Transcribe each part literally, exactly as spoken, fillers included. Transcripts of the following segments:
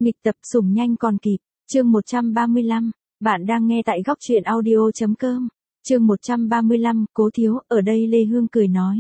Nghịch tập sủng nhanh còn kịp, chương một trăm ba mươi lăm, bạn đang nghe tại góc truyện audio.com, chương một trăm ba mươi lăm, Cố thiếu, ở đây Lê Hương cười nói.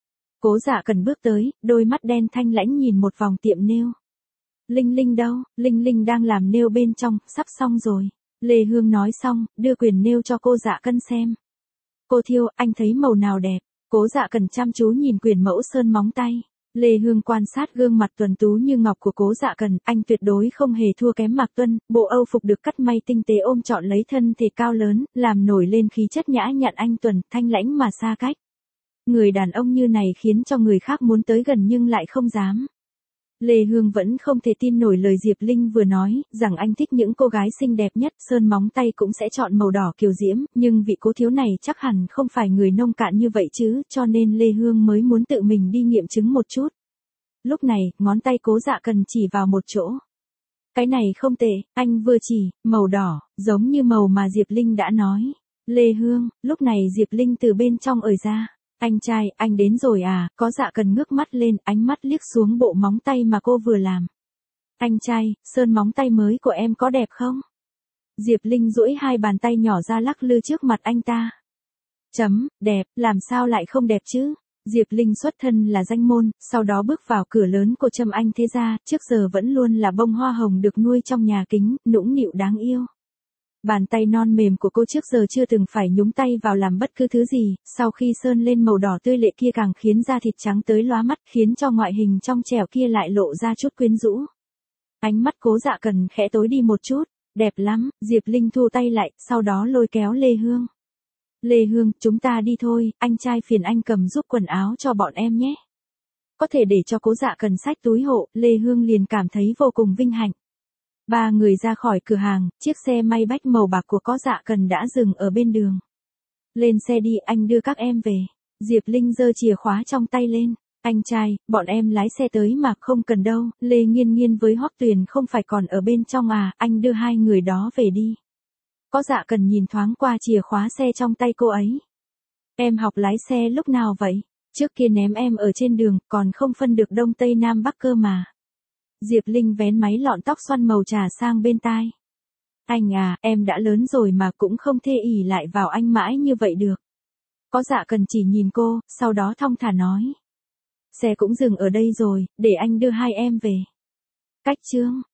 Cố Dạ Cần bước tới, đôi mắt đen thanh lãnh nhìn một vòng tiệm nail. Linh Linh đâu, Linh Linh đang làm nail bên trong, sắp xong rồi. Lê Hương nói xong, đưa quyển nail cho cô Dạ Cần xem. Cô Thiêu, anh thấy màu nào đẹp? Cố Dạ Cần chăm chú nhìn quyển mẫu sơn móng tay. Lê Hương quan sát gương mặt tuấn tú như ngọc của Cố Dạ Cần, anh tuyệt đối không hề thua kém Mạc Tuân, bộ Âu phục được cắt may tinh tế ôm trọn lấy thân thể cao lớn, làm nổi lên khí chất nhã nhặn anh tuấn, thanh lãnh mà xa cách. Người đàn ông như này khiến cho người khác muốn tới gần nhưng lại không dám. Lê Hương vẫn không thể tin nổi lời Diệp Linh vừa nói, rằng anh thích những cô gái xinh đẹp nhất, sơn móng tay cũng sẽ chọn màu đỏ kiều diễm, nhưng vị Cố thiếu này chắc hẳn không phải người nông cạn như vậy chứ, cho nên Lê Hương mới muốn tự mình đi nghiệm chứng một chút. Lúc này, ngón tay Cố Dạ Cần chỉ vào một chỗ. Cái này không tệ, anh vừa chỉ, màu đỏ, giống như màu mà Diệp Linh đã nói. Lê Hương, lúc này Diệp Linh từ bên trong ời ra. Anh trai, anh đến rồi à, Có Dạ Cần ngước mắt lên, ánh mắt liếc xuống bộ móng tay mà cô vừa làm. Anh trai, sơn móng tay mới của em có đẹp không? Diệp Linh duỗi hai bàn tay nhỏ ra lắc lư trước mặt anh ta. Chấm, đẹp, làm sao lại không đẹp chứ? Diệp Linh xuất thân là danh môn, sau đó bước vào cửa lớn của Trâm Anh thế gia, trước giờ vẫn luôn là bông hoa hồng được nuôi trong nhà kính, nũng nịu đáng yêu. Bàn tay non mềm của cô trước giờ chưa từng phải nhúng tay vào làm bất cứ thứ gì, sau khi sơn lên màu đỏ tươi lệ kia càng khiến da thịt trắng tới lóa mắt, khiến cho ngoại hình trong trẻo kia lại lộ ra chút quyến rũ. Ánh mắt Cố Dạ Cần khẽ tối đi một chút, đẹp lắm, Diệp Linh thu tay lại, sau đó lôi kéo Lê Hương. Lê Hương, chúng ta đi thôi, anh trai phiền anh cầm giúp quần áo cho bọn em nhé. Có thể để cho Cố Dạ Cần xách túi hộ, Lê Hương liền cảm thấy vô cùng vinh hạnh. Ba người ra khỏi cửa hàng, chiếc xe may bách màu bạc của Có Dạ Cần đã dừng ở bên đường. Lên xe đi, anh đưa các em về. Diệp Linh giơ chìa khóa trong tay lên. Anh trai, bọn em lái xe tới mà, không cần đâu. Lê Nghiên Nghiên với Hoắc Tuyền không phải còn ở bên trong à, anh đưa hai người đó về đi. Có Dạ Cần nhìn thoáng qua chìa khóa xe trong tay cô ấy. Em học lái xe lúc nào vậy? Trước kia ném em ở trên đường, còn không phân được đông tây nam bắc cơ mà. Diệp Linh vén máy lọn tóc xoăn màu trà sang bên tai. Anh à, em đã lớn rồi mà cũng không thể ỷ lại vào anh mãi như vậy được. Có Dạ Cần chỉ nhìn cô, sau đó thong thả nói. Xe cũng dừng ở đây rồi, để anh đưa hai em về. Cách chương,